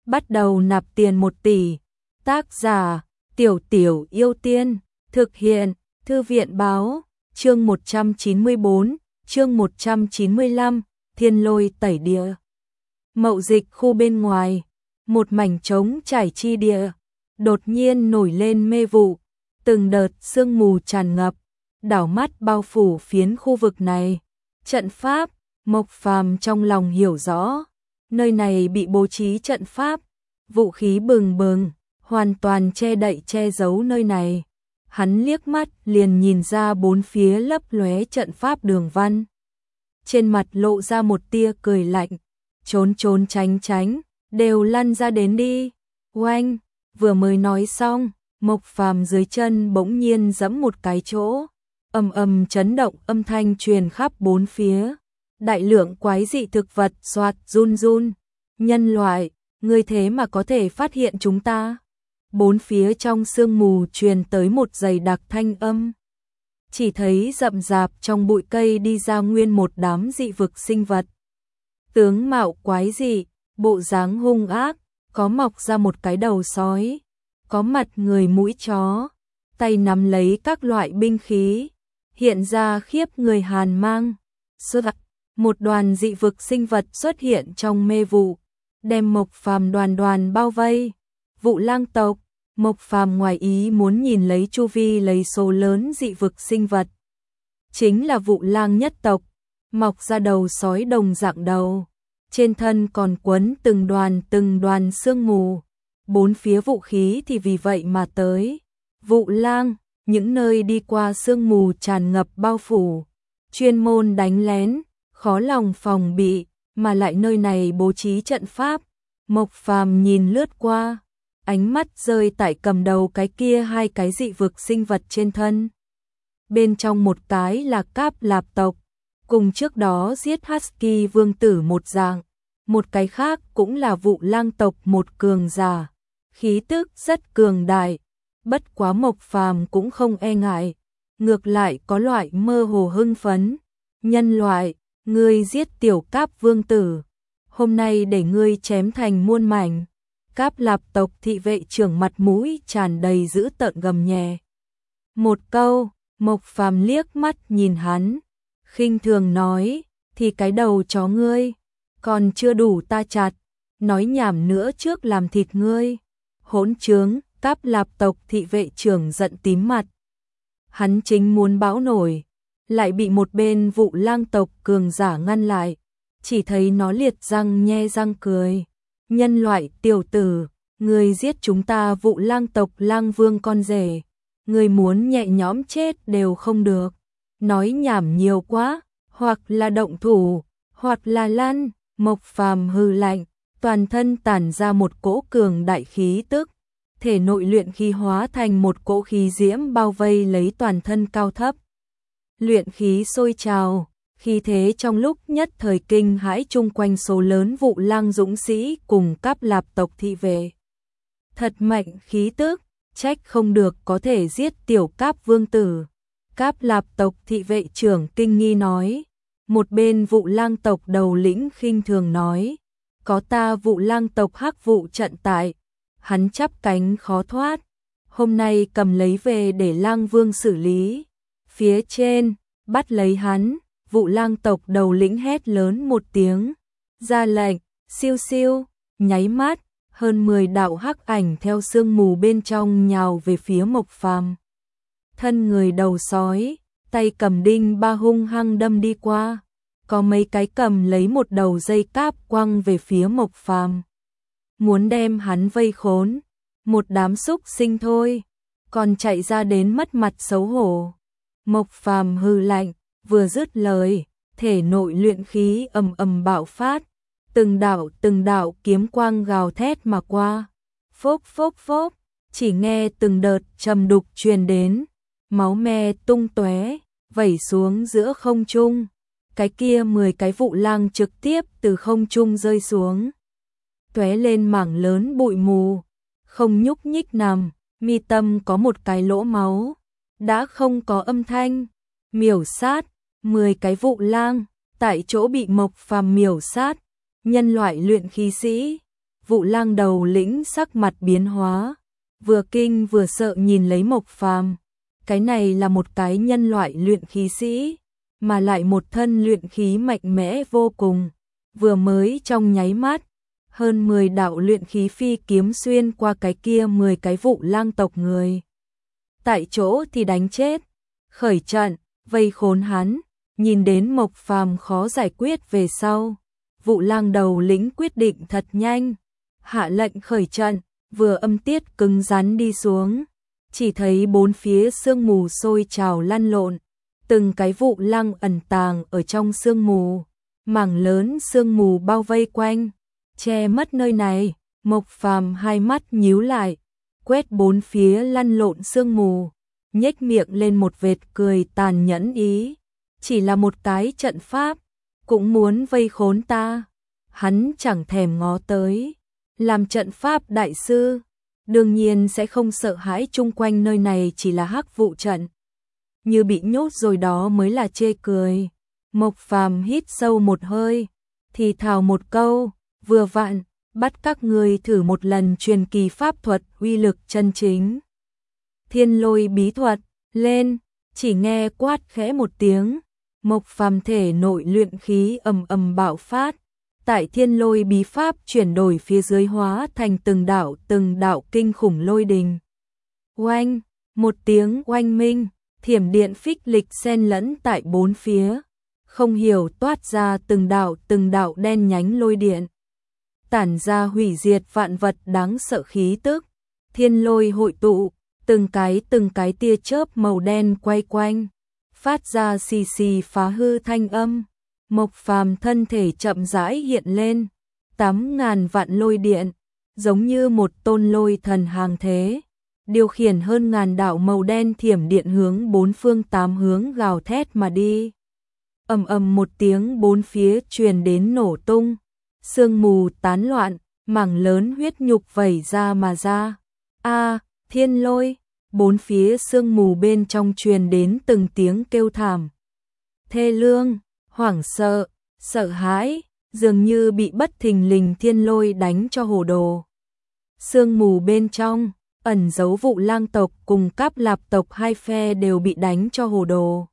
bắt đầu nạp tiền 1 tỷ. Tác giả Tiểu Tiểu Yêu Tiên. Thực hiện Thư viện báo. Chương 194, chương 195, Thiên Lôi Tẩy Địa. Mậu Dịch khu bên ngoài, một mảnh trống trải chi địa, đột nhiên nổi lên mê vụ, từng đợt sương mù tràn ngập, đảo mắt bao phủ phiến khu vực này. Trận pháp, Mộc Phàm trong lòng hiểu rõ, nơi này bị bố trí trận pháp, vũ khí bừng bừng, hoàn toàn che đậy che giấu nơi này. Hắn liếc mắt liền nhìn ra bốn phía lấp lóe trận pháp đường văn. Trên mặt lộ ra một tia cười lạnh, trốn trốn tránh tránh, đều lăn ra đến đi. Oanh, vừa mới nói xong, Mộc Phàm dưới chân bỗng nhiên giẫm một cái chỗ, ầm ầm chấn động âm thanh truyền khắp bốn phía. Đại lượng quái dị thực vật xoạt run run. Nhân loại, ngươi thế mà có thể phát hiện chúng ta? Bốn phía trong sương mù truyền tới một dày đặc thanh âm. Chỉ thấy rậm rạp trong bụi cây đi ra nguyên một đám dị vực sinh vật. Tướng mạo quái dị, bộ dáng hung ác, có mọc ra một cái đầu sói, có mặt người mũi chó, tay nắm lấy các loại binh khí, hiện ra khiếp người hàn mang. Một đoàn dị vực sinh vật xuất hiện trong mê vụ, đem Mộc Phàm đoàn đoàn bao vây. Vụ lang tộc. Mộc Phàm ngoài ý muốn nhìn lấy chu vi lấy số lớn dị vực sinh vật. Chính là vụ lang nhất tộc, mọc ra đầu sói đồng dạng đầu. Trên thân còn quấn từng đoàn sương mù. Bốn phía vũ khí thì vì vậy mà tới. Vụ lang, những nơi đi qua sương mù tràn ngập bao phủ. Chuyên môn đánh lén, khó lòng phòng bị, mà lại nơi này bố trí trận pháp. Mộc Phàm nhìn lướt qua, ánh mắt rơi tại cầm đầu cái kia hai cái dị vực sinh vật trên thân. Bên trong một cái là Cáp Lạp tộc, cùng trước đó giết Husky vương tử một dạng, một cái khác cũng là vụ lang tộc một cường giả, khí tức rất cường đại, bất quá Mộc Phàm cũng không e ngại, ngược lại có loại mơ hồ hưng phấn. Nhân loại, ngươi giết tiểu Cáp vương tử, hôm nay để ngươi chém thành muôn mảnh. Cáp Lạp tộc thị vệ trưởng mặt mũi tràn đầy dữ tợn gầm nhẹ. Một câu, Mộc Phàm liếc mắt nhìn hắn, khinh thường nói, thì cái đầu chó ngươi, còn chưa đủ ta chặt, nói nhảm nữa trước làm thịt ngươi. Hỗn trướng, Cáp Lạp tộc thị vệ trưởng giận tím mặt. Hắn chính muốn bão nổi, lại bị một bên vụ lang tộc cường giả ngăn lại, chỉ thấy nó liệt răng nhe răng cười. Nhân loại tiểu tử, ngươi giết chúng ta vụ lang tộc lang vương con rể, ngươi muốn nhẹ nhõm chết đều không được. Nói nhảm nhiều quá, hoặc là động thủ, hoặc là lăn. Mộc Phàm hừ lạnh, toàn thân tản ra một cỗ cường đại khí tức, thể nội luyện khí hóa thành một cỗ khí diễm bao vây lấy toàn thân cao thấp. Luyện khí sôi trào, khí thế trong lúc nhất thời kinh hãi chung quanh số lớn vụ lang dũng sĩ cùng Cáp Lạp tộc thị vệ. Thật mạnh khí tức, trách không được có thể giết tiểu Cáp vương tử. Cáp Lạp tộc thị vệ trưởng kinh nghi nói. Một bên vụ lang tộc đầu lĩnh khinh thường nói, có ta vụ lang tộc hắc vụ trận tại, hắn chắp cánh khó thoát, hôm nay cầm lấy về để lang vương xử lý. Phía trên, bắt lấy hắn. Vụ lang tộc đầu lĩnh hét lớn một tiếng, ra lệnh, siêu siêu, nháy mắt, hơn 10 đạo hắc ảnh theo sương mù bên trong nhào về phía Mộc Phàm. Thân người đầu sói, tay cầm đinh ba hung hăng đâm đi qua, có mấy cái cầm lấy một đầu dây cáp quăng về phía Mộc Phàm. Muốn đem hắn vây khốn, một đám súc sinh thôi, còn chạy ra đến mất mặt xấu hổ. Mộc Phàm hừ lạnh. Vừa dứt lời, thể nội luyện khí ầm ầm bạo phát, từng đạo kiếm quang gào thét mà qua. Phốc phốc phốc, chỉ nghe từng đợt trầm đục truyền đến, máu me tung tóe, vẩy xuống giữa không trung. Cái kia 10 cái vụ lang trực tiếp từ không trung rơi xuống, tóe lên mảng lớn bụi mù, không nhúc nhích nằm, mi tâm có một cái lỗ máu, đã không có âm thanh. Miểu sát, 10 cái vụ lang, tại chỗ bị Mộc Phàm miểu sát. Nhân loại luyện khí sĩ, Vụ Lang đầu lĩnh sắc mặt biến hóa, vừa kinh vừa sợ nhìn lấy Mộc Phàm. Cái này là một cái nhân loại luyện khí sĩ, mà lại một thân luyện khí mạnh mẽ vô cùng, vừa mới trong nháy mắt, hơn 10 đạo luyện khí phi kiếm xuyên qua cái kia 10 cái Vụ Lang tộc người. Tại chỗ thì đánh chết, khởi trận, vây khốn hắn, nhìn đến Mộc Phàm khó giải quyết về sau. Vụ Lang đầu lĩnh quyết định thật nhanh, hạ lệnh khởi trận, vừa âm tiết cứng rắn đi xuống, chỉ thấy bốn phía sương mù sôi trào lăn lộn, từng cái Vụ Lang ẩn tàng ở trong sương mù, mảng lớn sương mù bao vây quanh, che mất nơi này. Mộc Phàm hai mắt nhíu lại, quét bốn phía lăn lộn sương mù, nhếch miệng lên một vệt cười tàn nhẫn ý, chỉ là một cái trận pháp, cũng muốn vây khốn ta. Hắn chẳng thèm ngó tới, làm trận pháp đại sư, đương nhiên sẽ không sợ hãi chung quanh nơi này chỉ là hắc vụ trận. Như bị nhốt rồi đó mới là chê cười. Mộc Phàm hít sâu một hơi, thì thào một câu, vừa vặn, bắt các người thử một lần truyền kỳ pháp thuật uy lực chân chính. Thiên Lôi bí thuật, lên, chỉ nghe quát khẽ một tiếng, Mộc Phàm thể nội luyện khí ầm ầm bạo phát, tại Thiên Lôi bí pháp chuyển đổi phía dưới hóa thành từng đạo kinh khủng lôi đình. Oanh, một tiếng oanh minh, thiểm điện phích lịch xen lẫn tại bốn phía, không hiểu toát ra từng đạo đen nhánh lôi điện, tản ra hủy diệt vạn vật đáng sợ khí tức. Thiên lôi hội tụ, từng cái tia chớp màu đen quay quanh, phát ra xì xì phá hư thanh âm. Mộc Phàm thân thể chậm rãi hiện lên, 8.000 vạn lôi điện, giống như một tôn lôi thần hàng thế, điều khiển hơn ngàn đạo màu đen thiểm điện hướng bốn phương tám hướng gào thét mà đi. Ầm ầm một tiếng, bốn phía truyền đến nổ tung, sương mù tán loạn, mảng lớn huyết nhục vẩy ra mà ra. A, thiên lôi, bốn phía sương mù bên trong truyền đến từng tiếng kêu thảm. Thê lương, hoảng sợ, sợ hãi, dường như bị bất thình lình thiên lôi đánh cho hồ đồ. Sương mù bên trong, ẩn giấu Vụ Lang tộc cùng Cáp Lạp tộc hai phe đều bị đánh cho hồ đồ.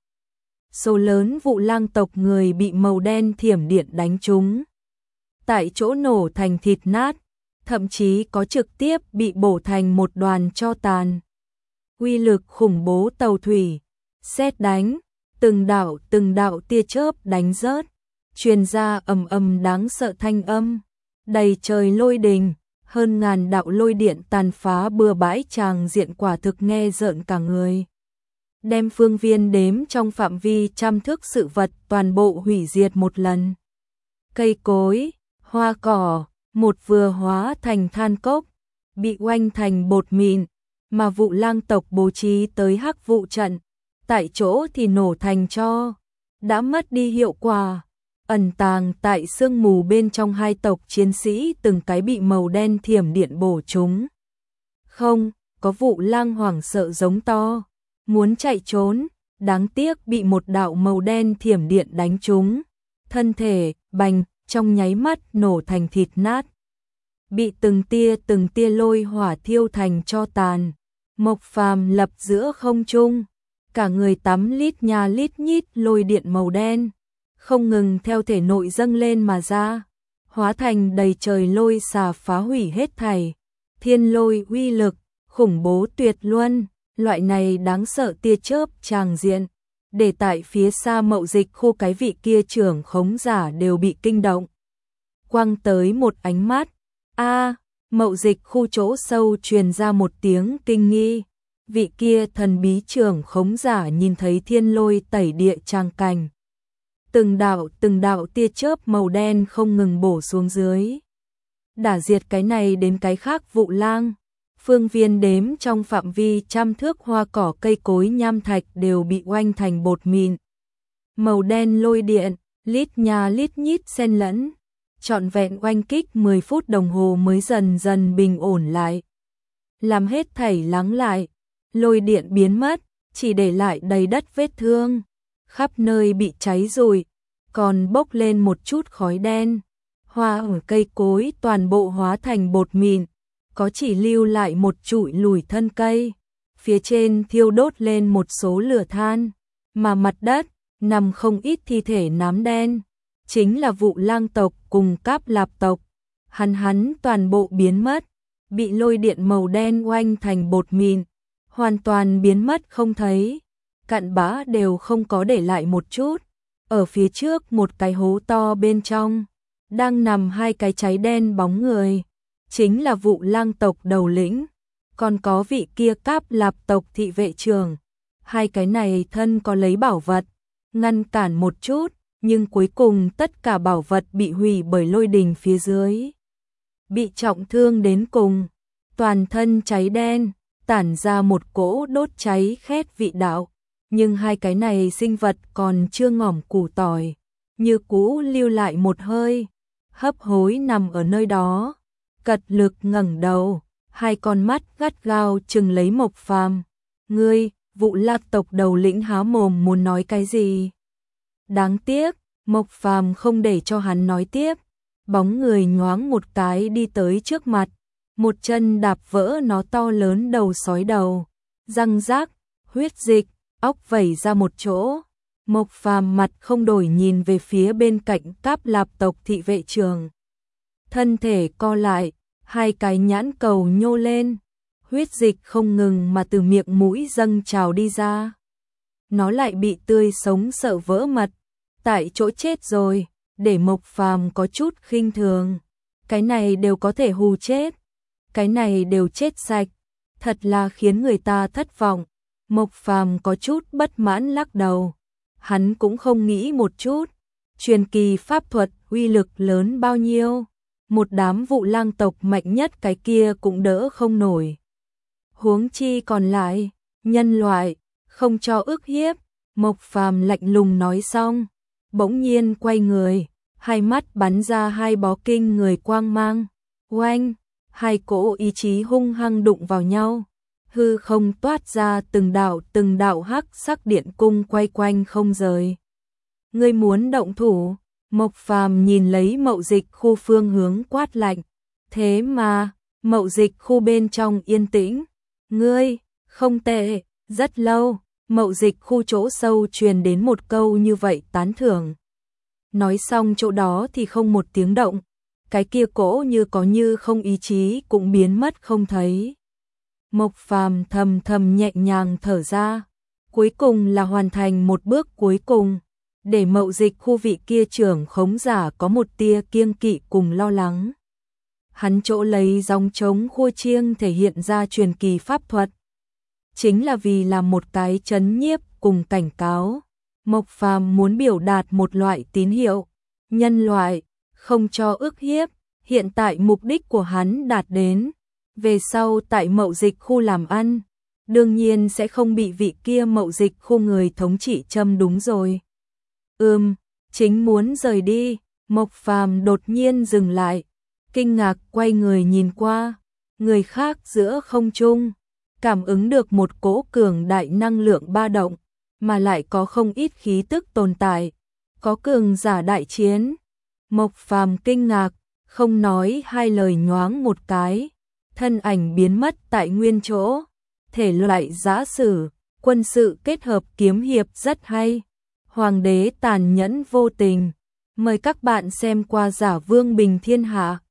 Số lớn Vụ Lang tộc người bị màu đen thiểm điện đánh trúng, tại chỗ nổ thành thịt nát, thậm chí có trực tiếp bị bổ thành một đoàn tro tàn. Uy lực khủng bố tàu thủy, sét đánh, từng đạo tia chớp đánh rớt, truyền ra ầm ầm đáng sợ thanh âm, đầy trời lôi đình, hơn ngàn đạo lôi điện tàn phá bừa bãi, tràng diện quả thực nghe rợn cả người. Đem phương viên đếm trong phạm vi trăm thước sự vật toàn bộ hủy diệt một lần. Cây cối, hoa cỏ, một vừa hóa thành than cốc, bị oanh thành bột mịn, mà Vụ Lang tộc bố trí tới hắc vụ trận, tại chỗ thì nổ thành tro, đã mất đi hiệu quả. Ẩn tàng tại sương mù bên trong hai tộc chiến sĩ từng cái bị màu đen thiểm điện bổ trúng. Không, có Vụ Lang hoảng sợ giống to, muốn chạy trốn, đáng tiếc bị một đạo màu đen thiểm điện đánh trúng. Thân thể, bành, trong nháy mắt nổ thành thịt nát. Bị từng tia lôi hỏa thiêu thành tro tàn. Mộc Phàm lập giữa không trung, cả người tắm lít nha lít nhít lôi điện màu đen, không ngừng theo thể nội dâng lên mà ra, hóa thành đầy trời lôi xà phá hủy hết thảy. Thiên lôi uy lực, khủng bố tuyệt luân, loại này đáng sợ tia chớp tràng diện, để tại phía xa Mậu Dịch khu cái vị kia trưởng khống giả đều bị kinh động. Quăng tới một ánh mắt, Mậu Dịch khu chỗ sâu truyền ra một tiếng kinh nghi, vị kia thần bí trưởng khống giả nhìn thấy thiên lôi tẩy địa tràng cảnh. Từng đạo tia chớp màu đen không ngừng bổ xuống dưới, đả diệt cái này đến cái khác Vụ Lang. Phương viên đếm trong phạm vi trăm thước hoa cỏ cây cối nham thạch đều bị oanh thành bột mịn. Màu đen lôi điện, lít nha lít nhít xen lẫn, trọn vẹn oanh kích 10 phút đồng hồ mới dần dần bình ổn lại. Làm hết thảy lắng lại, lôi điện biến mất, chỉ để lại đầy đất vết thương, khắp nơi bị cháy rụi, còn bốc lên một chút khói đen. hoa ở cây cối toàn bộ hóa thành bột mịn, có chỉ lưu lại một chụi lùi thân cây, phía trên thiêu đốt lên một số lửa than, mà mặt đất nằm không ít thi thể nám đen, chính là Vụ Lang tộc cùng Cáp Lạp tộc. Hắn toàn bộ biến mất, bị lôi điện màu đen oanh thành bột mịn, hoàn toàn biến mất không thấy, cặn bã đều không có để lại một chút. Ở phía trước một cái hố to bên trong, đang nằm hai cái cháy đen bóng người, chính là Vụ Lang tộc đầu lĩnh, còn có vị kia Cáp Lạp tộc thị vệ trưởng. Hai cái này thân có lấy bảo vật, ngăn cản một chút, nhưng cuối cùng tất cả bảo vật bị hủy bởi lôi đình phía dưới. Bị trọng thương đến cùng, toàn thân cháy đen, tản ra một cỗ đốt cháy khét vị đạo. Nhưng hai cái này sinh vật còn chưa ngỏm củ tỏi, như cũ lưu lại một hơi, hấp hối nằm ở nơi đó, cật lực ngẩng đầu, hai con mắt gắt gao chừng lấy Mộc Phàm. Ngươi, Vụ Lang tộc đầu lĩnh há mồm muốn nói cái gì? Đáng tiếc, Mộc Phàm không để cho hắn nói tiếp, bóng người nhoáng một cái đi tới trước mặt, một chân đạp vỡ nó to lớn đầu sói đầu, răng rác, huyết dịch, óc vẩy ra một chỗ. Mộc Phàm mặt không đổi nhìn về phía bên cạnh Cáp Lạp tộc thị vệ trưởng. Thân thể co lại, hai cái nhãn cầu nhô lên, huyết dịch không ngừng mà từ miệng mũi dâng trào đi ra. Nó lại bị tươi sống sợ vỡ mật, tại chỗ chết rồi, để Mộc Phàm có chút khinh thường. Cái này đều có thể hù chết, cái này đều chết sạch, thật là khiến người ta thất vọng. Mộc Phàm có chút bất mãn lắc đầu, hắn cũng không nghĩ một chút, truyền kỳ pháp thuật uy lực lớn bao nhiêu, một đám Vụ Lang tộc mạnh nhất cái kia cũng đỡ không nổi. Huống chi còn lại, nhân loại, không cho ức hiếp. Mộc Phàm lạnh lùng nói xong, bỗng nhiên quay người, hai mắt bắn ra hai bó kinh người quang mang, oanh, hai cỗ ý chí hung hăng đụng vào nhau. Hư không toát ra từng đạo hắc sắc điện cung quay quanh không rời. Ngươi muốn động thủ? Mộc Phàm nhìn lấy Mậu Dịch khu phương hướng quát lạnh. Thế mà, Mậu Dịch khu bên trong yên tĩnh. Ngươi, không tệ, rất lâu, Mậu Dịch khu chỗ sâu truyền đến một câu như vậy tán thưởng. Nói xong chỗ đó thì không một tiếng động, cái kia cỗ như có như không ý chí cũng biến mất không thấy. Mộc Phàm thầm thầm nhẹ nhàng thở ra, cuối cùng là hoàn thành một bước cuối cùng, để Mậu Dịch khu vị kia trưởng khống giả có một tia kiêng kỵ cùng lo lắng. Hắn chỗ lấy dòng trống khua chiêng thể hiện ra truyền kỳ pháp thuật, chính là vì làm một cái trấn nhiếp cùng cảnh cáo. Mộc Phàm muốn biểu đạt một loại tín hiệu, nhân loại, không cho ức hiếp, hiện tại mục đích của hắn đạt đến. Về sau tại Mậu Dịch khu làm ăn, đương nhiên sẽ không bị vị kia Mậu Dịch khu người thống trị châm đúng rồi. Chính muốn rời đi, Mộc Phàm đột nhiên dừng lại, kinh ngạc quay người nhìn qua, người khác giữa không trung, cảm ứng được một cỗ cường đại năng lượng ba động, mà lại có không ít khí tức tồn tại, có cường giả đại chiến. Mộc Phàm kinh ngạc, không nói hai lời nhoáng một cái, thân ảnh biến mất tại nguyên chỗ. Thể loại giã sử, quân sự kết hợp kiếm hiệp rất hay. Hoàng đế tàn nhẫn vô tình. Mời các bạn xem qua Giả Vương Bình Thiên Hạ.